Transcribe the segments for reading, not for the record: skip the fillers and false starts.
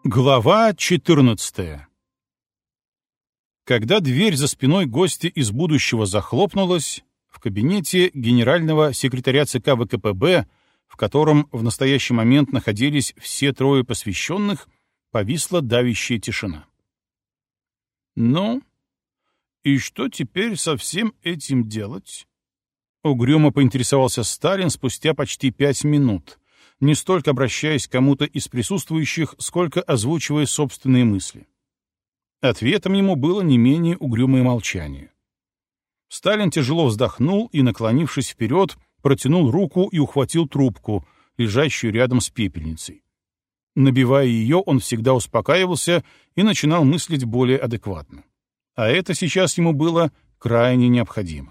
Глава 14. Когда дверь за спиной гостя из будущего захлопнулась, в кабинете генерального секретаря ЦК ВКПБ, в котором в настоящий момент находились все трое посвященных, повисла давящая тишина. «Ну, и что теперь со всем этим делать?» Угрюмо поинтересовался Сталин спустя почти 5 минут, не столько обращаясь к кому-то из присутствующих, сколько озвучивая собственные мысли. Ответом ему было не менее угрюмое молчание. Сталин тяжело вздохнул и, наклонившись вперед, протянул руку и ухватил трубку, лежащую рядом с пепельницей. Набивая ее, он всегда успокаивался и начинал мыслить более адекватно. А это сейчас ему было крайне необходимо.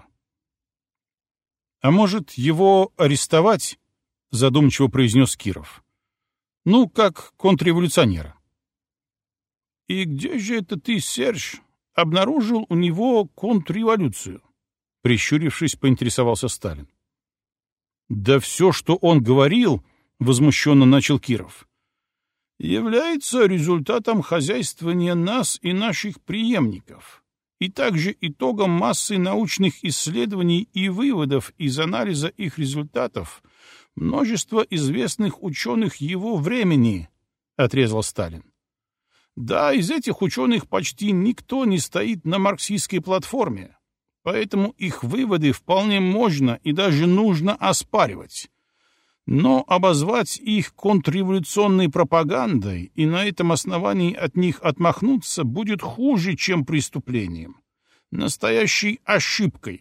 «А может, его арестовать?» — задумчиво произнес Киров. «Ну, как контрреволюционера». «И где же это ты, Серж, обнаружил у него контрреволюцию?» — прищурившись, поинтересовался Сталин. «Да все, что он говорил, — возмущенно начал Киров, — является результатом хозяйствования нас и наших преемников, и также итогом массы научных исследований и выводов из анализа их результатов множества известных ученых его времени, — отрезал Сталин. Да, из этих ученых почти никто не стоит на марксистской платформе, поэтому их выводы вполне можно и даже нужно оспаривать. Но обозвать их контрреволюционной пропагандой и на этом основании от них отмахнуться будет хуже, чем преступлением. Настоящей ошибкой.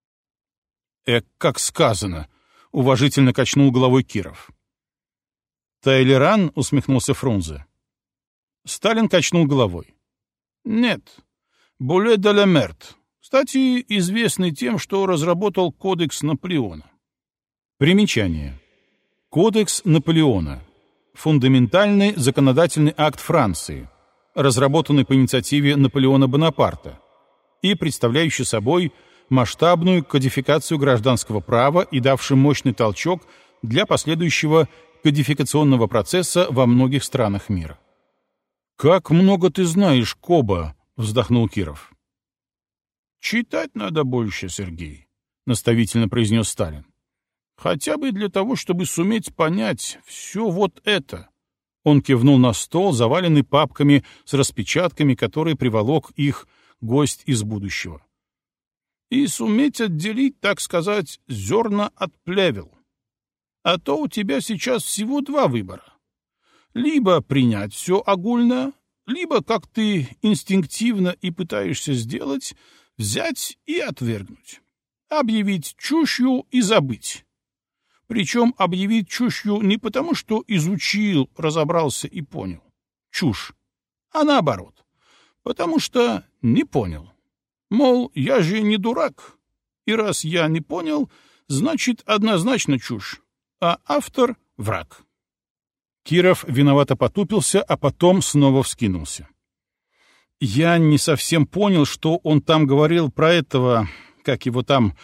Как сказано, — уважительно качнул головой Киров. «Тайлеран?» — усмехнулся Фрунзе. Сталин качнул головой. «Нет, Буле де ла Мерт, кстати, известный тем, что разработал Кодекс Наполеона». Примечание. Кодекс Наполеона. Фундаментальный законодательный акт Франции, разработанный по инициативе Наполеона Бонапарта и представляющий собой масштабную кодификацию гражданского права и давший мощный толчок для последующего кодификационного процесса во многих странах мира. «Как много ты знаешь, Коба!» — вздохнул Киров. «Читать надо больше, Сергей», — наставительно произнес Сталин. «Хотя бы для того, чтобы суметь понять все вот это». Он кивнул на стол, заваленный папками с распечатками, которые приволок их гость из будущего. «И суметь отделить, так сказать, зерна от плевел. А то у тебя сейчас всего 2 выбора. Либо принять все огульно, либо, как ты инстинктивно и пытаешься сделать, взять и отвергнуть. Объявить чушью и забыть. Причем объявить чушью не потому, что изучил, разобрался и понял. Чушь. А наоборот. Потому что не понял. Мол, я же не дурак. И раз я не понял, значит, однозначно чушь. А автор — враг». Киров виновато потупился, а потом снова вскинулся. «Я не совсем понял, что он там говорил про этого, как его там,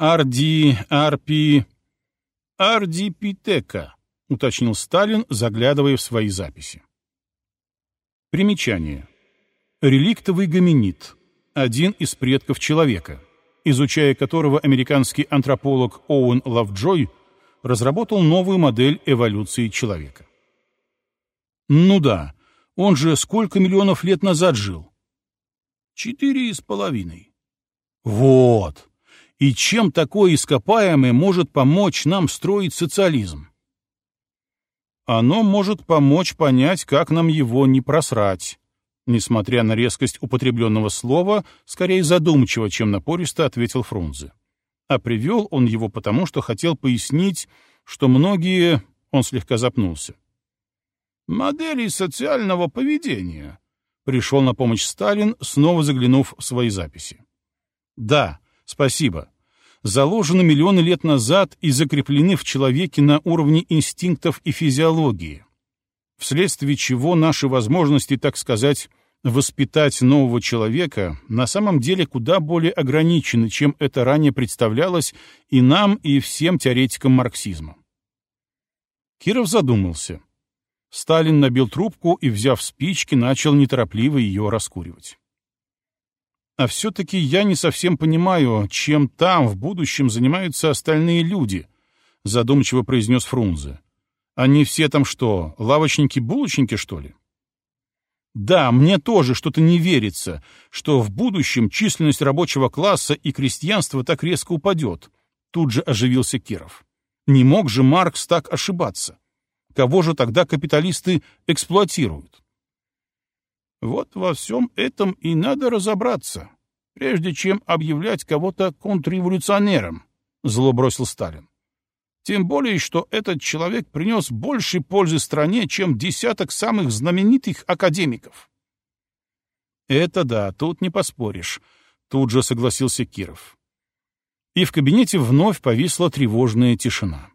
Ардипитека», — уточнил Сталин, заглядывая в свои записи. Примечание. Реликтовый гоминид, один из предков человека, изучая которого американский антрополог Оуэн Лавджой разработал новую модель эволюции человека. Ну да, он же сколько миллионов лет назад жил? 4,5. Вот. И чем такое ископаемое может помочь нам строить социализм? Оно может помочь понять, как нам его не просрать. Несмотря на резкость употребленного слова, скорее задумчиво, чем напористо, ответил Фрунзе. А привел он его потому, что хотел пояснить, что многие... Он слегка запнулся. «Модели социального поведения», — пришел на помощь Сталин, снова заглянув в свои записи. «Да, спасибо. Заложены миллионы лет назад и закреплены в человеке на уровне инстинктов и физиологии, вследствие чего наши возможности, так сказать, воспитать нового человека на самом деле куда более ограничены, чем это ранее представлялось и нам, и всем теоретикам марксизма». Киров задумался. Сталин набил трубку и, взяв спички, начал неторопливо ее раскуривать. «А все-таки я не совсем понимаю, чем там в будущем занимаются остальные люди», — задумчиво произнес Фрунзе. «Они все там что, лавочники-булочники, что ли?» «Да, мне тоже что-то не верится, что в будущем численность рабочего класса и крестьянства так резко упадет», — тут же оживился Киров. «Не мог же Маркс так ошибаться? Кого же тогда капиталисты эксплуатируют?» «Вот во всем этом и надо разобраться, прежде чем объявлять кого-то контрреволюционером», — зло бросил Сталин. «Тем более, что этот человек принес больше пользы стране, чем десяток самых знаменитых академиков». «Это да, тут не поспоришь», — тут же согласился Киров. И в кабинете вновь повисла тревожная тишина.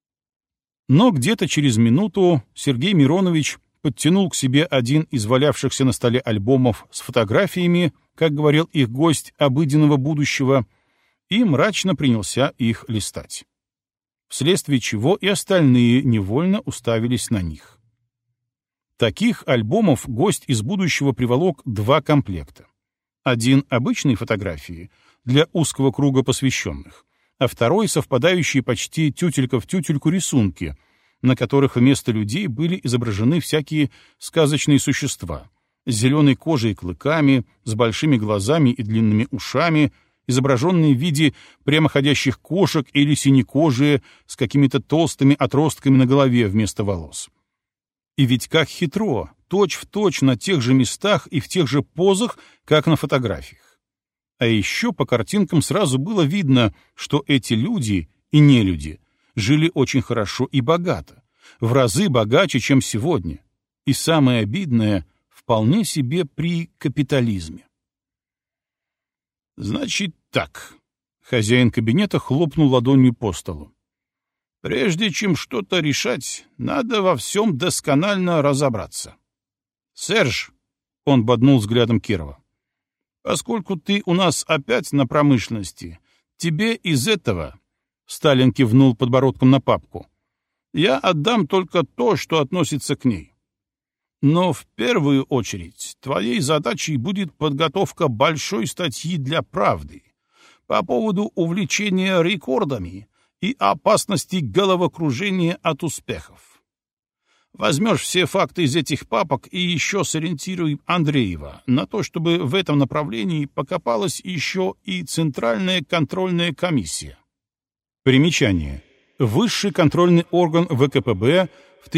Но где-то через минуту Сергей Миронович подтянул к себе один из валявшихся на столе альбомов с фотографиями, как говорил их гость, обыденного будущего, и мрачно принялся их листать. Вследствие чего и остальные невольно уставились на них. Таких альбомов гость из будущего приволок 2 комплекта. Один — обычные фотографии для узкого круга посвященных, а второй — совпадающие почти тютелька в тютельку рисунки, на которых вместо людей были изображены всякие сказочные существа с зеленой кожей и клыками, с большими глазами и длинными ушами, изображенные в виде прямоходящих кошек или синекожие с какими-то толстыми отростками на голове вместо волос. И ведь как хитро, точь-в-точь на тех же местах и в тех же позах, как на фотографиях. А еще по картинкам сразу было видно, что эти люди и нелюди жили очень хорошо и богато, в разы богаче, чем сегодня. И самое обидное — вполне себе при капитализме. «Значит так», — хозяин кабинета хлопнул ладонью по столу. «Прежде чем что-то решать, надо во всем досконально разобраться. Серж», — он боднул взглядом Кирова, — «поскольку ты у нас опять на промышленности, тебе из этого...» Сталин кивнул подбородком на папку. «Я отдам только то, что относится к ней. Но в первую очередь твоей задачей будет подготовка большой статьи для «Правды» по поводу увлечения рекордами и опасности головокружения от успехов. Возьмешь все факты из этих папок и еще сориентируй Андреева на то, чтобы в этом направлении покопалась еще и Центральная контрольная комиссия». Примечание. Высший контрольный орган ВКПБ в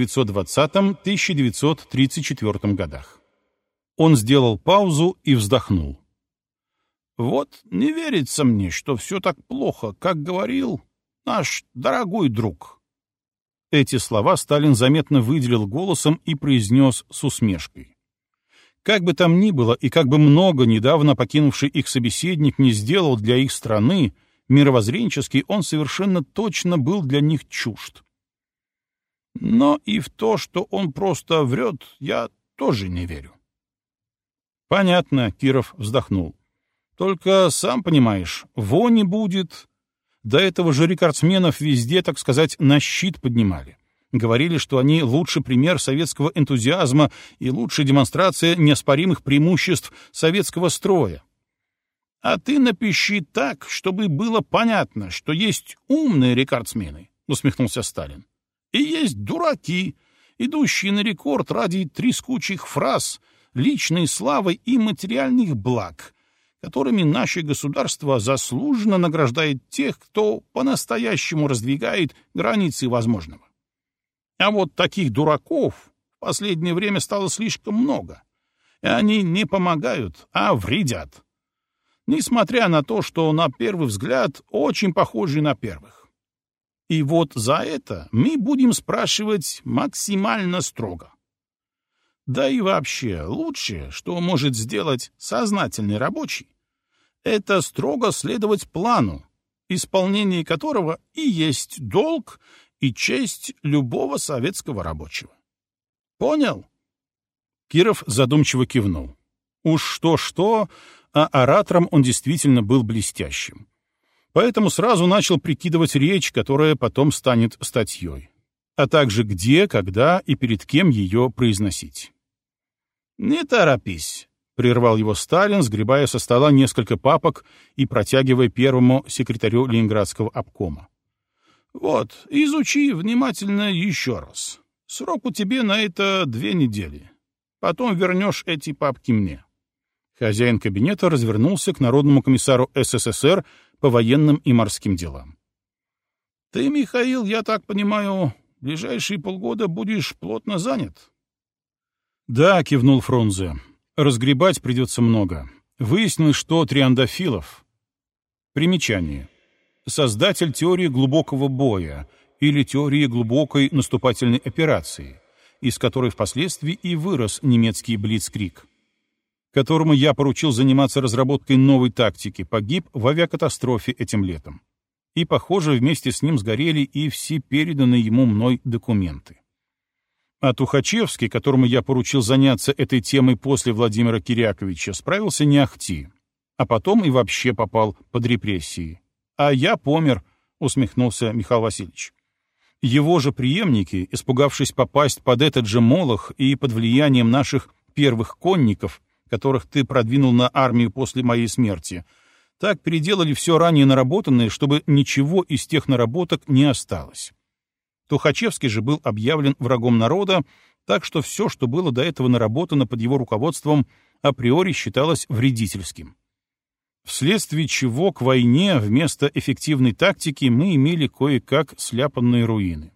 1920-1934 годах. Он сделал паузу и вздохнул. «Вот не верится мне, что все так плохо, как говорил наш дорогой друг». Эти слова Сталин заметно выделил голосом и произнес с усмешкой. Как бы там ни было и как бы много недавно покинувший их собеседник не сделал для их страны, мировоззренчески он совершенно точно был для них чужд. Но и в то, что он просто врет, я тоже не верю. «Понятно», — Киров вздохнул. «Только, сам понимаешь, вони будет. До этого же рекордсменов везде, так сказать, на щит поднимали. Говорили, что они лучший пример советского энтузиазма и лучшая демонстрация неоспоримых преимуществ советского строя. А ты напиши так, чтобы было понятно, что есть умные рекордсмены», — усмехнулся Сталин. «И есть дураки, идущие на рекорд ради трескучих фраз, личной славы и материальных благ, которыми наше государство заслуженно награждает тех, кто по-настоящему раздвигает границы возможного. А вот таких дураков в последнее время стало слишком много, и они не помогают, а вредят. Несмотря на то, что на первый взгляд очень похожи на первых. И вот за это мы будем спрашивать максимально строго. Да и вообще, лучшее, что может сделать сознательный рабочий, это строго следовать плану, исполнение которого и есть долг и честь любого советского рабочего. Понял? Киров задумчиво кивнул. Уж что-что, а оратором он действительно был блестящим. Поэтому сразу начал прикидывать речь, которая потом станет статьей. а также где, когда и перед кем ее произносить. «Не торопись», — прервал его Сталин, сгребая со стола несколько папок и протягивая первому секретарю Ленинградского обкома. «Вот, изучи внимательно еще раз. Срок у тебя на это 2 недели. Потом вернешь эти папки мне». Хозяин кабинета развернулся к Народному комиссару СССР по военным и морским делам. «Ты, Михаил, я так понимаю, в ближайшие полгода будешь плотно занят?» «Да», — кивнул Фрунзе. «Разгребать придется много. Выяснилось, что триандафилов...» Примечание. Создатель теории глубокого боя или теории глубокой наступательной операции, из которой впоследствии и вырос немецкий блицкриг, которому я поручил заниматься разработкой новой тактики, погиб в авиакатастрофе этим летом. И, похоже, вместе с ним сгорели и все переданные ему мной документы. А Тухачевский, которому я поручил заняться этой темой после Владимира Киряковича, справился не ахти, а потом и вообще попал под репрессии. «А я помер», — усмехнулся Михаил Васильевич. Его же преемники, испугавшись попасть под этот же молох и под влиянием наших первых конников, которых ты продвинул на армию после моей смерти, так переделали все ранее наработанное, чтобы ничего из тех наработок не осталось. Тухачевский же был объявлен врагом народа, так что все, что было до этого наработано под его руководством, априори считалось вредительским. Вследствие чего к войне вместо эффективной тактики мы имели кое-как сляпанные руины.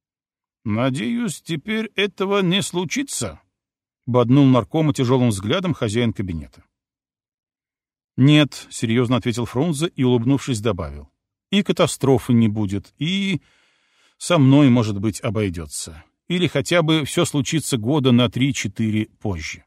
«Надеюсь, теперь этого не случится», — боднул наркома тяжелым взглядом хозяин кабинета. «Нет», — серьезно ответил Фрунзе и, улыбнувшись, добавил. «И катастрофы не будет, и со мной, может быть, обойдется. Или хотя бы все случится года на 3-4 позже».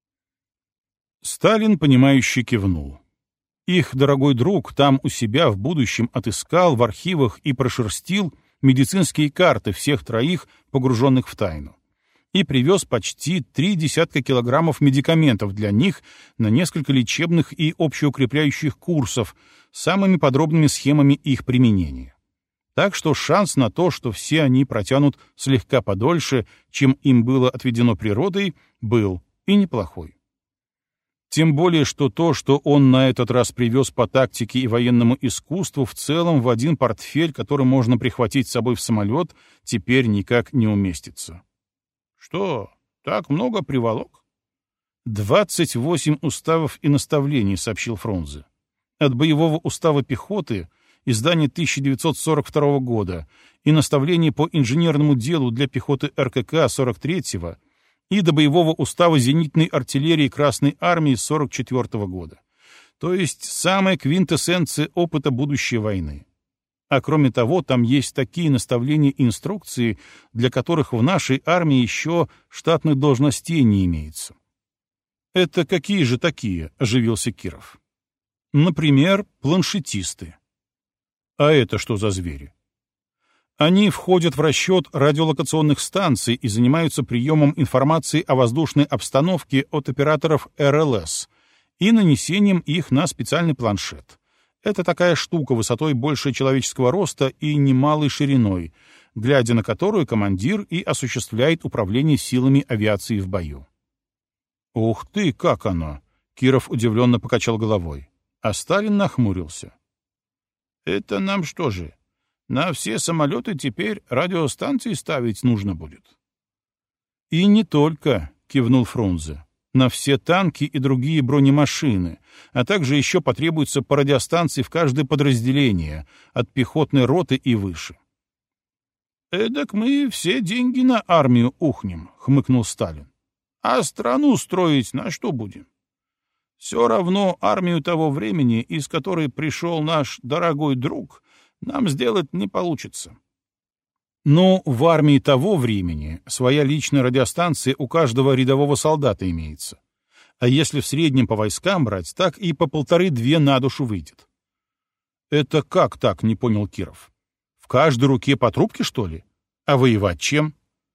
Сталин, понимающе кивнул. Их дорогой друг там у себя в будущем отыскал в архивах и прошерстил медицинские карты всех троих, погруженных в тайну, и привез почти 30 килограммов медикаментов для них на несколько лечебных и общеукрепляющих курсов с самыми подробными схемами их применения. Так что шанс на то, что все они протянут слегка подольше, чем им было отведено природой, был и неплохой. Тем более, что то, что он на этот раз привез по тактике и военному искусству, в целом в один портфель, который можно прихватить с собой в самолет, теперь никак не уместится. «Что, так много приволок?» 28 уставов и наставлений», — сообщил Фрунзе. «От боевого устава пехоты, издания 1942 года, и наставлений по инженерному делу для пехоты РКК 43-го, и до боевого устава зенитной артиллерии Красной армии 44 года. То есть самая квинтэссенция опыта будущей войны. А кроме того, там есть такие наставления и инструкции, для которых в нашей армии еще штатных должностей не имеется». «Это какие же такие?» — оживился Киров. «Например, планшетисты». «А это что за звери?» Они входят в расчет радиолокационных станций и занимаются приемом информации о воздушной обстановке от операторов РЛС и нанесением их на специальный планшет. Это такая штука высотой больше человеческого роста и немалой шириной, глядя на которую командир и осуществляет управление силами авиации в бою. «Ух ты, как оно!» — Киров удивленно покачал головой, а Сталин нахмурился. «Это нам что же? На все самолеты теперь радиостанции ставить нужно будет?» «И не только», — кивнул Фрунзе, «на все танки и другие бронемашины, а также еще потребуется по радиостанции в каждое подразделение, от пехотной роты и выше». «Эдак мы все деньги на армию ухнем», — хмыкнул Сталин. «А страну строить на что будем? Все равно армию того времени, из которой пришел наш дорогой друг, нам сделать не получится». Но в армии того времени своя личная радиостанция у каждого рядового солдата имеется. А если в среднем по войскам брать, так и по 1,5-2 на душу выйдет. «Это как так?» — не понял Киров. «В каждой руке по трубке, что ли? А воевать чем?»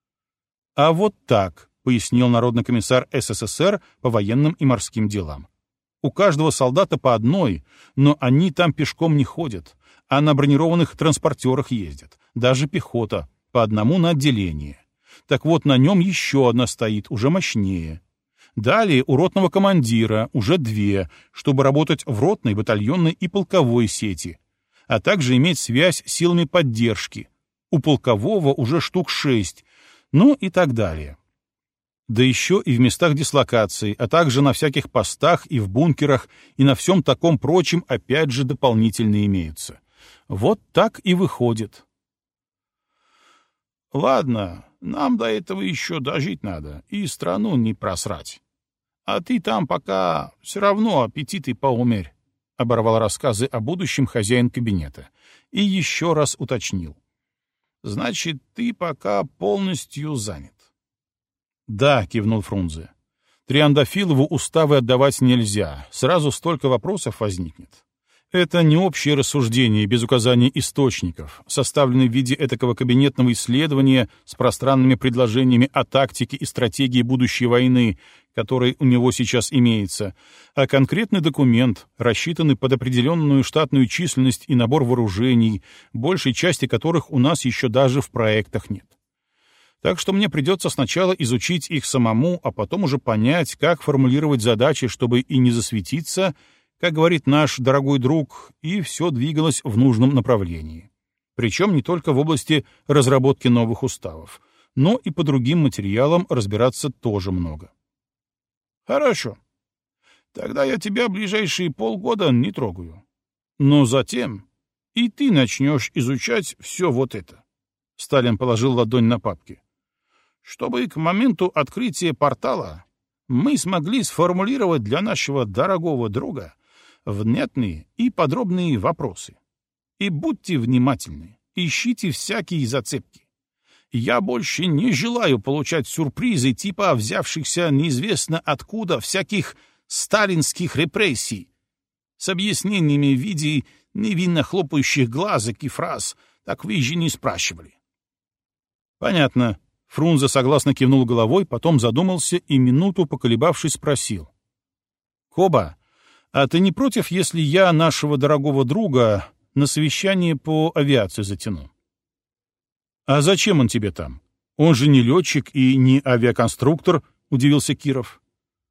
«А вот так», — пояснил Народный комиссар СССР по военным и морским делам. «У каждого солдата по одной, но они там пешком не ходят, а на бронированных транспортерах ездят, даже пехота, по одному на отделение. Так вот, на нем еще одна стоит, уже мощнее. Далее у ротного командира уже 2, чтобы работать в ротной, батальонной и полковой сети, а также иметь связь с силами поддержки. У полкового уже штук 6, ну и так далее. Да еще и в местах дислокации, а также на всяких постах и в бункерах, и на всем таком прочем опять же дополнительно имеются. Вот так и выходит. Ладно, нам до этого еще дожить надо, и страну не просрать. А ты там пока все равно аппетиты поумерь, — оборвал рассказы о будущем хозяин кабинета и еще раз уточнил. Значит, ты пока полностью занят. Да, — кивнул Фрунзе. Триандафилову уставы отдавать нельзя, сразу столько вопросов возникнет. Это не общее рассуждение без указания источников, составленное в виде этакого кабинетного исследования с пространными предложениями о тактике и стратегии будущей войны, который у него сейчас имеется, а конкретный документ, рассчитанный под определенную штатную численность и набор вооружений, большей части которых у нас еще даже в проектах нет. Так что мне придется сначала изучить их самому, а потом уже понять, как формулировать задачи, чтобы и не засветиться, как говорит наш дорогой друг, и все двигалось в нужном направлении. Причем не только в области разработки новых уставов, но и по другим материалам разбираться тоже много. Хорошо. Тогда я тебя ближайшие полгода не трогаю. Но затем и ты начнешь изучать все вот это. Сталин положил ладонь на папки. Чтобы к моменту открытия портала мы смогли сформулировать для нашего дорогого друга внятные и подробные вопросы. И будьте внимательны, ищите всякие зацепки. Я больше не желаю получать сюрпризы типа взявшихся неизвестно откуда всяких сталинских репрессий с объяснениями в виде невинно хлопающих глазок и фраз «так вы же не спрашивали». Понятно. Фрунзе согласно кивнул головой, потом задумался и, минуту поколебавшись, спросил. «Коба, а ты не против, если я нашего дорогого друга на совещание по авиации затяну?» «А зачем он тебе там? Он же не летчик и не авиаконструктор», — удивился Киров.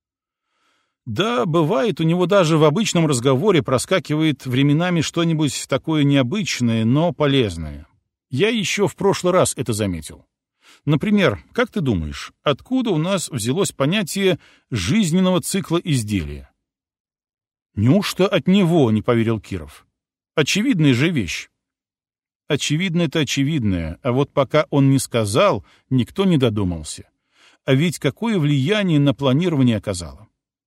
«Да, бывает, у него даже в обычном разговоре проскакивает временами что-нибудь такое необычное, но полезное. Я еще в прошлый раз это заметил. Например, как ты думаешь, откуда у нас взялось понятие жизненного цикла изделия?» «Неужто от него?» — не поверил Киров. «Очевидная же вещь». «Очевидно, это очевидное, а вот пока он не сказал, никто не додумался. А ведь какое влияние на планирование оказало?»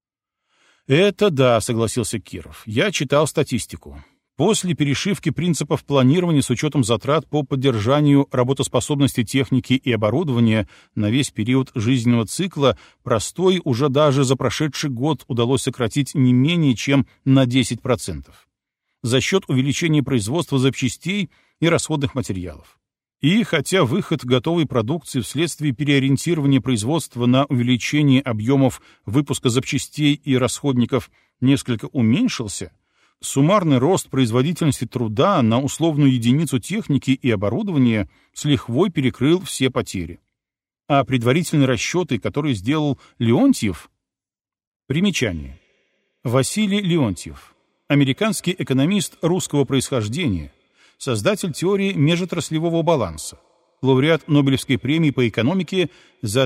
«Это да», — согласился Киров. «Я читал статистику. После перешивки принципов планирования с учетом затрат по поддержанию работоспособности техники и оборудования на весь период жизненного цикла простой уже даже за прошедший год удалось сократить не менее чем на 10% за счет увеличения производства запчастей и расходных материалов. И хотя выход готовой продукции вследствие переориентирования производства на увеличение объемов выпуска запчастей и расходников несколько уменьшился, суммарный рост производительности труда на условную единицу техники и оборудования с лихвой перекрыл все потери. А предварительные расчеты, которые сделал Леонтьев... Примечание. Василий Леонтьев. Американский экономист русского происхождения, создатель теории межотраслевого баланса, лауреат Нобелевской премии по экономике за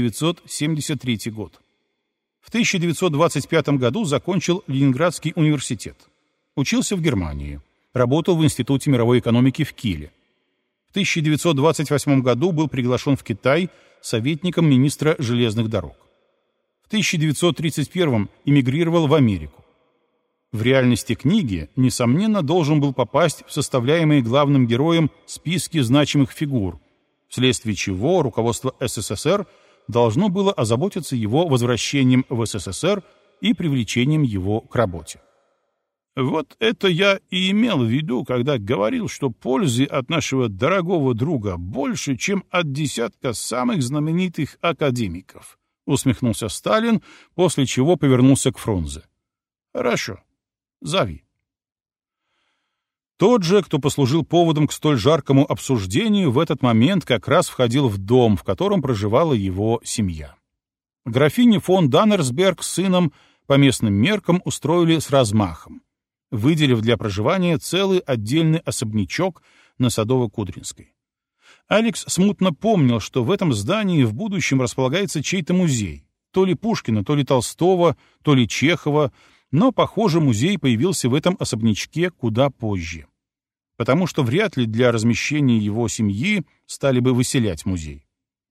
1973 год. В 1925 году закончил Ленинградский университет. Учился в Германии, работал в Институте мировой экономики в Киле. В 1928 году был приглашен в Китай советником министра железных дорог. В 1931 эмигрировал в Америку. В реальности книги, несомненно, должен был попасть в составляемые главным героем списки значимых фигур, вследствие чего руководство СССР должно было озаботиться его возвращением в СССР и привлечением его к работе. Вот это я и имел в виду, когда говорил, что пользы от нашего дорогого друга больше, чем от десятка самых знаменитых академиков, усмехнулся Сталин, после чего повернулся к Фрунзе. Хорошо, зови. Тот же, кто послужил поводом к столь жаркому обсуждению, в этот момент как раз входил в дом, в котором проживала его семья. Графиню фон Даннерсберг с сыном по местным меркам устроили с размахом, выделив для проживания целый отдельный особнячок на Садово-Кудринской. Алекс смутно помнил, что в этом здании в будущем располагается чей-то музей, то ли Пушкина, то ли Толстого, то ли Чехова, но, похоже, музей появился в этом особнячке куда позже, потому что вряд ли для размещения его семьи стали бы выселять музей.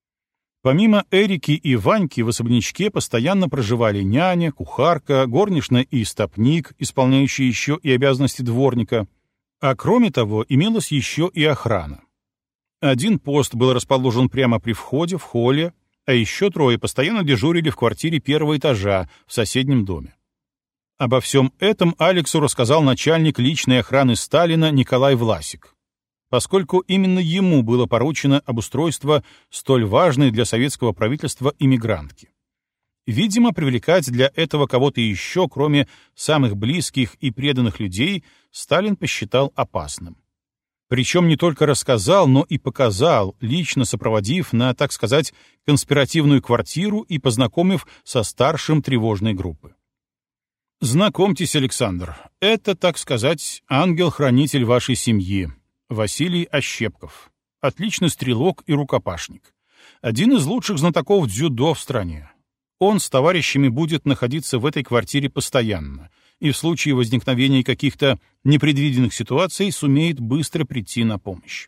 Помимо Эрики и Ваньки в особнячке постоянно проживали няня, кухарка, горничная и истопник, исполняющие еще и обязанности дворника, а кроме того имелась еще и охрана. Один пост был расположен прямо при входе, в холле, а еще трое постоянно дежурили в квартире первого этажа в соседнем доме. Обо всем этом Алексу рассказал начальник личной охраны Сталина Николай Власик, поскольку именно ему было поручено обустройство столь важной для советского правительства иммигрантки. Видимо, привлекать для этого кого-то еще, кроме самых близких и преданных людей, Сталин посчитал опасным. Причем не только рассказал, но и показал, лично сопроводив на, так сказать, конспиративную квартиру и познакомив со старшим тревожной группы. «Знакомьтесь, Александр, это, так сказать, ангел-хранитель вашей семьи, Василий Ощепков, отличный стрелок и рукопашник, один из лучших знатоков дзюдо в стране. Он с товарищами будет находиться в этой квартире постоянно и в случае возникновения каких-то непредвиденных ситуаций сумеет быстро прийти на помощь».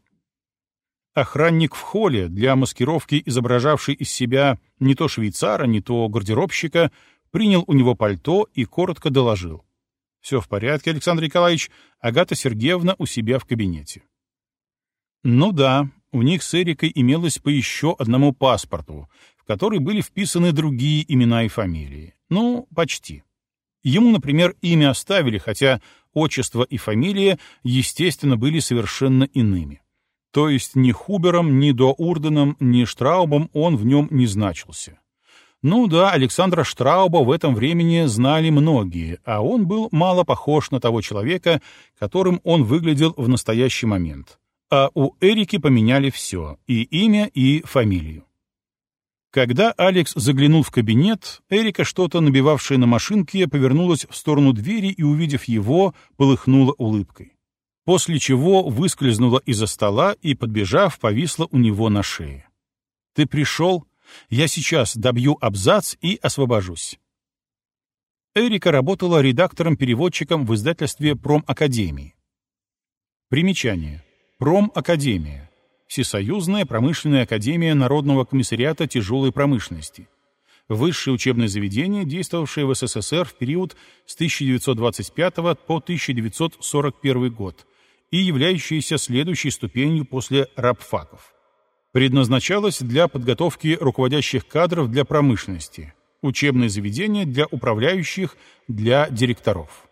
Охранник в холле, для маскировки изображавший из себя не то швейцара, не то гардеробщика, принял у него пальто и коротко доложил: «Все в порядке, Александр Николаевич, Агата Сергеевна у себя в кабинете». Ну да, у них с Эрикой имелось по еще одному паспорту, в который были вписаны другие имена и фамилии. Ну, почти. Ему, например, имя оставили, хотя отчество и фамилия, естественно, были совершенно иными. То есть ни Хубером, ни Доурденом, ни Штраубом он в нем не значился. Ну да, Александра Штрауба в этом времени знали многие, а он был мало похож на того человека, которым он выглядел в настоящий момент. А у Эрики поменяли все — и имя, и фамилию. Когда Алекс заглянул в кабинет, Эрика, что-то набивавшая на машинке, повернулась в сторону двери и, увидев его, полыхнула улыбкой. После чего выскользнула из-за стола и, подбежав, повисла у него на шее. «Ты пришел? Я сейчас добью абзац и освобожусь». Эрика работала редактором-переводчиком в издательстве «Промакадемии». Примечание. Промакадемия. Всесоюзная промышленная академия Народного комиссариата тяжелой промышленности. Высшее учебное заведение, действовавшее в СССР в период с 1925 по 1941 год и являющееся следующей ступенью после рабфаков. Предназначалось для подготовки руководящих кадров для промышленности, учебное заведение для управляющих, для директоров.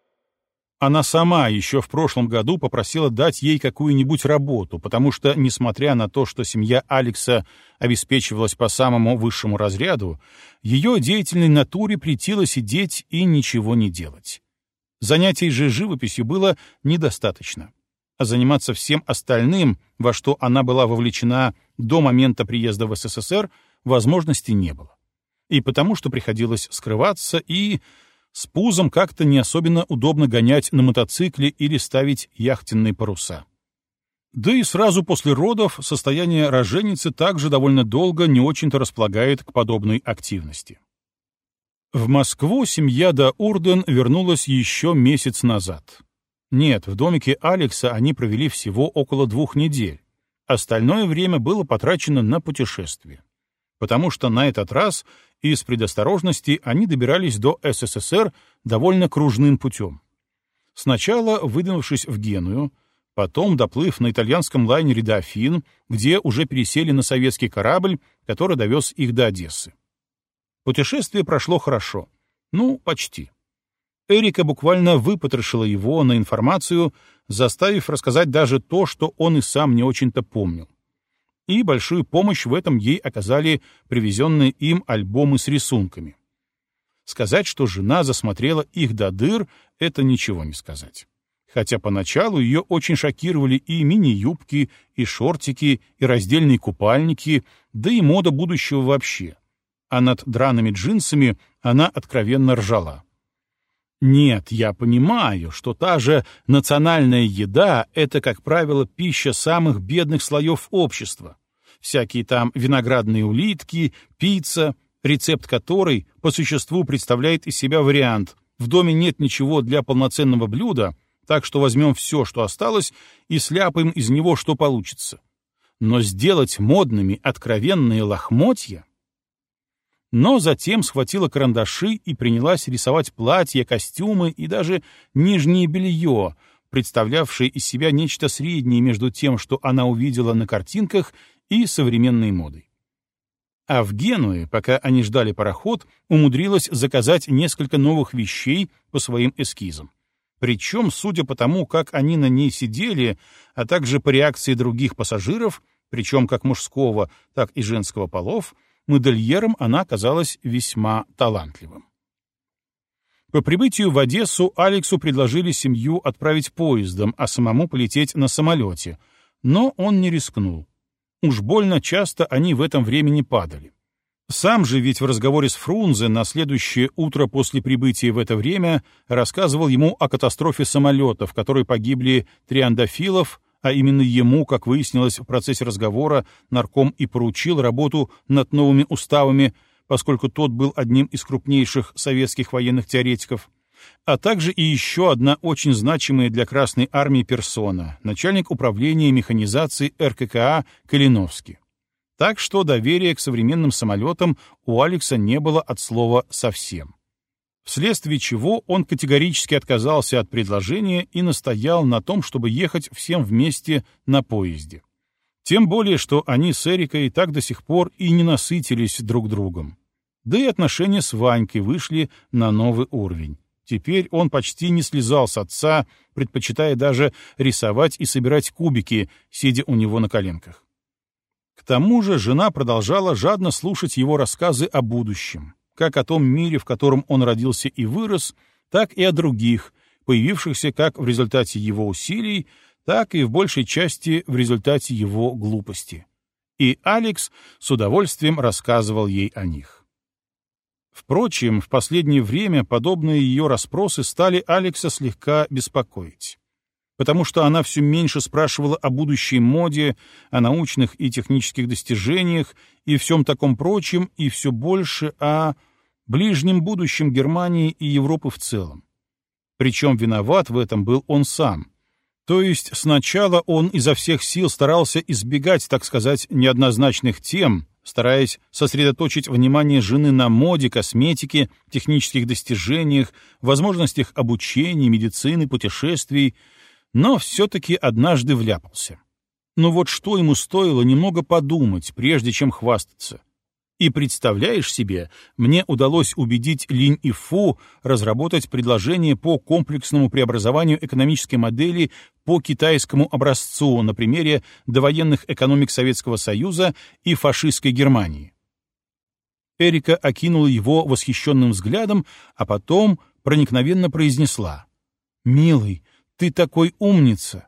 Она сама еще в прошлом году попросила дать ей какую-нибудь работу, потому что, несмотря на то, что семья Алекса обеспечивалась по самому высшему разряду, ее деятельной натуре претило сидеть и ничего не делать. Занятий же живописью было недостаточно. А заниматься всем остальным, во что она была вовлечена до момента приезда в СССР, возможности не было. И потому что приходилось скрываться, и с пузом как-то не особенно удобно гонять на мотоцикле или ставить яхтенные паруса. Да и сразу после родов состояние роженицы также довольно долго не очень-то располагает к подобной активности. В Москву семья Доурден вернулась еще месяц назад. Нет, в домике Алекса они провели всего около 2 недель. Остальное время было потрачено на путешествие. Потому что на этот раз из предосторожности они добирались до СССР довольно кружным путем. Сначала выдвинувшись в Геную, потом доплыв на итальянском лайнере до Афин, где уже пересели на советский корабль, который довез их до Одессы. Путешествие прошло хорошо. Ну, почти. Эрика буквально выпотрошила его на информацию, заставив рассказать даже то, что он и сам не очень-то помнил. И большую помощь в этом ей оказали привезенные им альбомы с рисунками. Сказать, что жена засмотрела их до дыр, это ничего не сказать. хотя поначалу ее очень шокировали и мини-юбки, и шортики, и раздельные купальники, да и мода будущего вообще. А над драными джинсами она откровенно ржала. Нет, я понимаю, что та же национальная еда — это, как правило, пища самых бедных слоев общества. Всякие там виноградные улитки, пицца, рецепт которой по существу представляет из себя вариант: в доме нет ничего для полноценного блюда, так что возьмем все, что осталось, и сляпаем из него, что получится. Но сделать модными откровенные лохмотья? Но затем схватила карандаши и принялась рисовать платья, костюмы и даже нижнее белье, представлявшее из себя нечто среднее между тем, что она увидела на картинках, и современной модой. А в Генуе, пока они ждали пароход, умудрилась заказать несколько новых вещей по своим эскизам. Причем, судя по тому, как они на ней сидели, а также по реакции других пассажиров, причем как мужского, так и женского полов, модельером она оказалась весьма талантливым. По прибытию в Одессу Алексу предложили семью отправить поездом, а самому полететь на самолете, но он не рискнул. Уж больно часто они в этом времени падали. Сам же ведь в разговоре с Фрунзе на следующее утро после прибытия в это время рассказывал ему о катастрофе самолета, в которой погибли Триандафилов, а именно ему, как выяснилось в процессе разговора, нарком и поручил работу над новыми уставами, поскольку тот был одним из крупнейших советских военных теоретиков, а также и еще одна очень значимая для Красной Армии персона, начальник управления механизации РККА Калиновский. Так что доверия к современным самолетам у Алекса не было от слова совсем. Вследствие чего он категорически отказался от предложения и настоял на том, чтобы ехать всем вместе на поезде. Тем более, что они с Эрикой так до сих пор и не насытились друг другом. Да и отношения с Ванькой вышли на новый уровень. Теперь он почти не слезал с отца, предпочитая даже рисовать и собирать кубики, сидя у него на коленках. К тому же жена продолжала жадно слушать его рассказы о будущем, как о том мире, в котором он родился и вырос, так и о других, появившихся как в результате его усилий, так и в большей части в результате его глупости. И Алекс с удовольствием рассказывал ей о них. Впрочем, в последнее время подобные ее расспросы стали Алекса слегка беспокоить, потому что она все меньше спрашивала о будущей моде, о научных и технических достижениях и всем таком прочем, и все больше о ближнем будущем Германии и Европы в целом. Причем виноват в этом был он сам. То есть сначала он изо всех сил старался избегать, так сказать, неоднозначных тем, стараясь сосредоточить внимание жены на моде, косметике, технических достижениях, возможностях обучения, медицины, путешествий, но все-таки однажды вляпался. Но вот что ему стоило немного подумать, прежде чем хвастаться. И представляешь себе, мне удалось убедить Линь и Фу разработать предложение по комплексному преобразованию экономической модели по китайскому образцу на примере довоенных экономик Советского Союза и фашистской Германии. Эрика окинула его восхищенным взглядом, а потом проникновенно произнесла: «Милый, ты такой умница!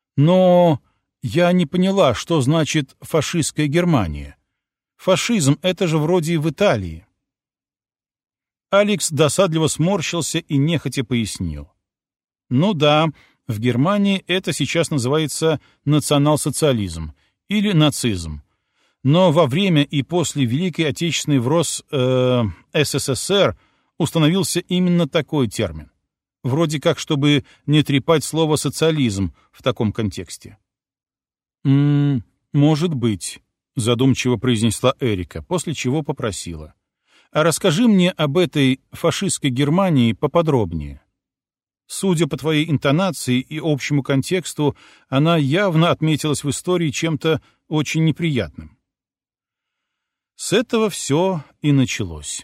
Но я не поняла, что значит фашистская Германия. Фашизм — это же вроде в Италии». Алекс досадливо сморщился и нехотя пояснил. «Ну да, в Германии это сейчас называется национал-социализм или нацизм. Но во время и после Великой Отечественной врос СССР установился именно такой термин. Вроде как, чтобы не трепать слово «социализм» в таком контексте». «Может быть», — задумчиво произнесла Эрика, после чего попросила: «А расскажи мне об этой фашистской Германии поподробнее. Судя по твоей интонации и общему контексту, она явно отметилась в истории чем-то очень неприятным». С этого все и началось.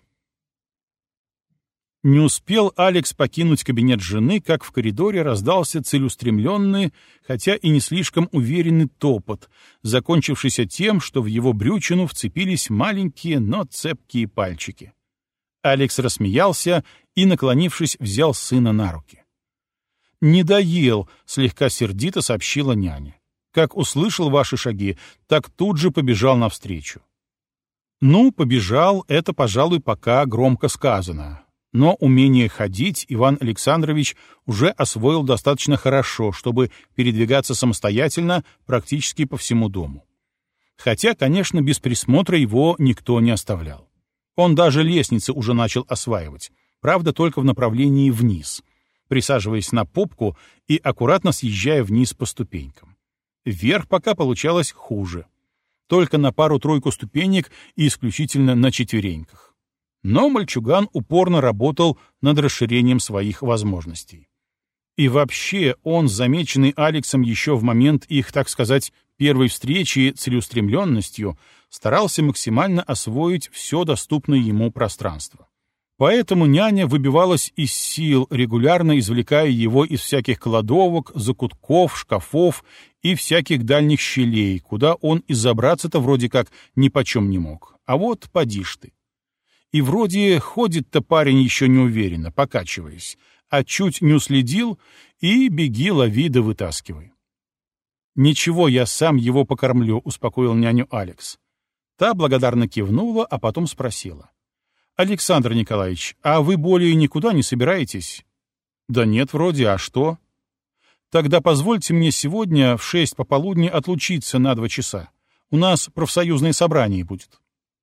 Не успел Алекс покинуть кабинет жены, как в коридоре раздался целеустремленный, хотя и не слишком уверенный топот, закончившийся тем, что в его брючину вцепились маленькие, но цепкие пальчики. Алекс рассмеялся и, наклонившись, взял сына на руки. «Не доел», — слегка сердито сообщила няня. «Как услышал ваши шаги, так тут же побежал навстречу». Ну, побежал — это, пожалуй, пока громко сказано. Но умение ходить Иван Александрович уже освоил достаточно хорошо, чтобы передвигаться самостоятельно практически по всему дому. Хотя, конечно, без присмотра его никто не оставлял. Он даже лестницы уже начал осваивать, правда, только в направлении вниз, присаживаясь на попку и аккуратно съезжая вниз по ступенькам. Вверх пока получалось хуже. Только на пару-тройку ступенек и исключительно на четвереньках. Но мальчуган упорно работал над расширением своих возможностей. И вообще он, замеченный Алексом еще в момент их, так сказать, первой встречи целеустремленностью, старался максимально освоить все доступное ему пространство. Поэтому няня выбивалась из сил, регулярно извлекая его из всяких кладовок, закутков, шкафов и всяких дальних щелей, куда он и забраться-то вроде как нипочем не мог. А вот поди ж ты. И вроде ходит-то парень еще неуверенно, покачиваясь, а чуть не уследил, и беги, лови да вытаскивай. «Ничего, я сам его покормлю», — успокоил няню Алекс. Та благодарно кивнула, а потом спросила. «Александр Николаевич, а вы более никуда не собираетесь?» «Да нет, вроде, а что?» «Тогда позвольте мне сегодня в 6 пополудни отлучиться на 2 часа. У нас профсоюзное собрание будет».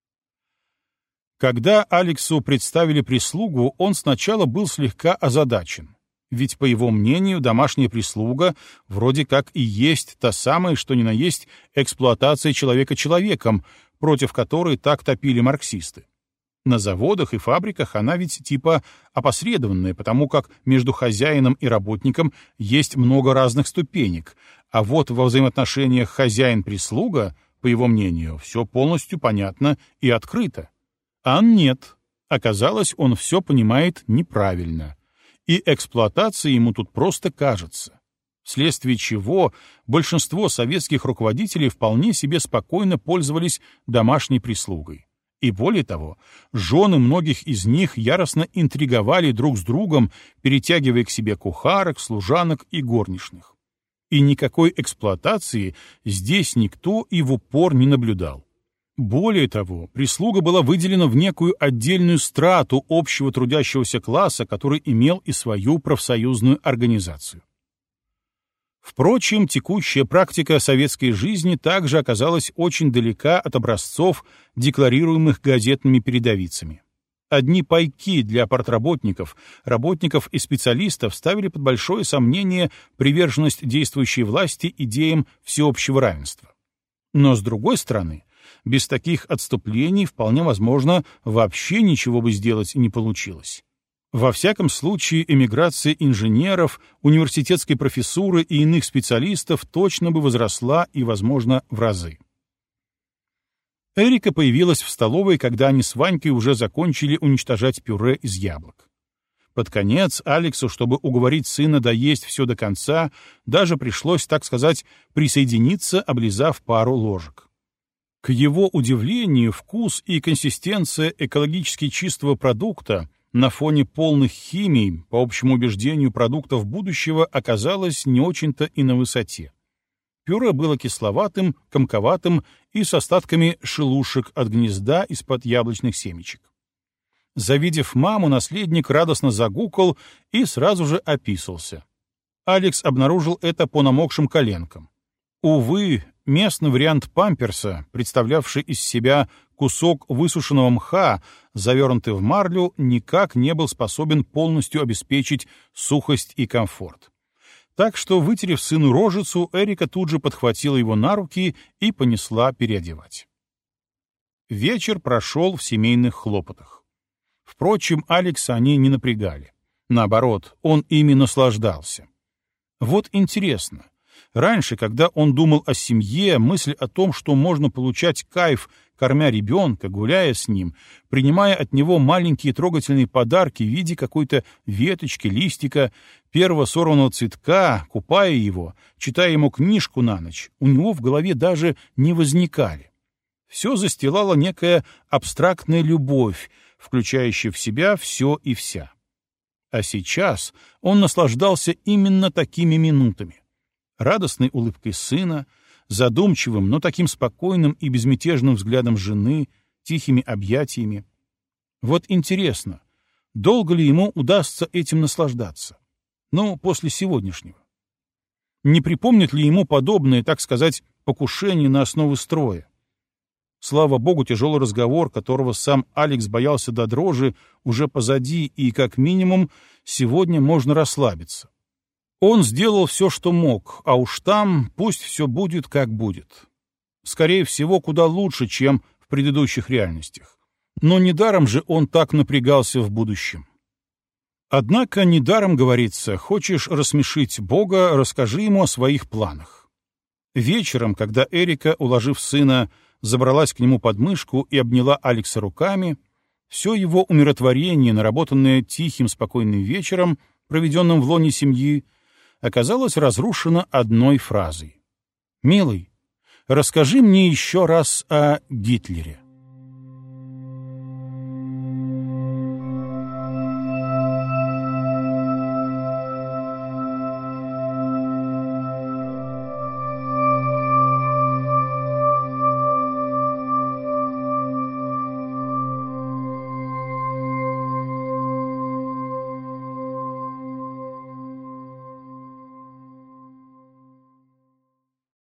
Когда Алексу представили прислугу, он сначала был слегка озадачен. Ведь, по его мнению, домашняя прислуга вроде как и есть та самая, что ни на есть, эксплуатация человека человеком, против которой так топили марксисты. На заводах и фабриках она ведь типа опосредованная, потому как между хозяином и работником есть много разных ступенек, а вот во взаимоотношениях хозяин-прислуга, по его мнению, все полностью понятно и открыто. А нет. Оказалось, он все понимает неправильно. И эксплуатация ему тут просто кажется. Вследствие чего большинство советских руководителей вполне себе спокойно пользовались домашней прислугой. И более того, жены многих из них яростно интриговали друг с другом, перетягивая к себе кухарок, служанок и горничных. И никакой эксплуатации здесь никто и в упор не наблюдал. Более того, прислуга была выделена в некую отдельную страту общего трудящегося класса, который имел и свою профсоюзную организацию. Впрочем, текущая практика советской жизни также оказалась очень далека от образцов, декларируемых газетными передовицами. Одни пайки для партработников, работников и специалистов ставили под большое сомнение приверженность действующей власти идеям всеобщего равенства. Но, с другой стороны, без таких отступлений вполне возможно вообще ничего бы сделать не получилось. Во всяком случае, эмиграция инженеров, университетской профессуры и иных специалистов точно бы возросла и, возможно, в разы. Эрика появилась в столовой, когда они с Ванькой уже закончили уничтожать пюре из яблок. Под конец Алексу, чтобы уговорить сына доесть все до конца, даже пришлось, так сказать, присоединиться, облизав пару ложек. К его удивлению, вкус и консистенция экологически чистого продукта на фоне полных химий, по общему убеждению продуктов будущего, оказалось не очень-то и на высоте. Пюре было кисловатым, комковатым и с остатками шелушек от гнезда из-под яблочных семечек. Завидев маму, наследник радостно загукал и сразу же описался. Алекс обнаружил это по намокшим коленкам. Увы, местный вариант памперса, представлявший из себя кусок высушенного мха, завернутый в марлю, никак не был способен полностью обеспечить сухость и комфорт. Так что, вытерев сыну рожицу, Эрика тут же подхватила его на руки и понесла переодевать. Вечер прошел в семейных хлопотах. Впрочем, Алекса они не напрягали. Наоборот, он ими наслаждался. Вот интересно. Раньше, когда он думал о семье, мысль о том, что можно получать кайф, кормя ребенка, гуляя с ним, принимая от него маленькие трогательные подарки в виде какой-то веточки, листика, первого сорванного цветка, купая его, читая ему книжку на ночь, у него в голове даже не возникали. Все застилала некая абстрактная любовь, включающая в себя все и вся. А сейчас он наслаждался именно такими минутами. Радостной улыбкой сына, задумчивым, но таким спокойным и безмятежным взглядом жены, тихими объятиями. Вот интересно, долго ли ему удастся этим наслаждаться? Ну, после сегодняшнего. Не припомнит ли ему подобное, так сказать, покушение на основы строя? Слава богу, тяжелый разговор, которого сам Алекс боялся до дрожи, уже позади, и, как минимум, сегодня можно расслабиться. Он сделал все, что мог, а уж там пусть все будет, как будет. Скорее всего, куда лучше, чем в предыдущих реальностях. Но недаром же он так напрягался в будущем. Однако недаром говорится: хочешь рассмешить Бога, расскажи ему о своих планах. Вечером, когда Эрика, уложив сына, забралась к нему под мышку и обняла Алекса руками, все его умиротворение, наработанное тихим, спокойным вечером, проведенным в лоне семьи, оказалось разрушено одной фразой. «Милый, расскажи мне еще раз о Гитлере».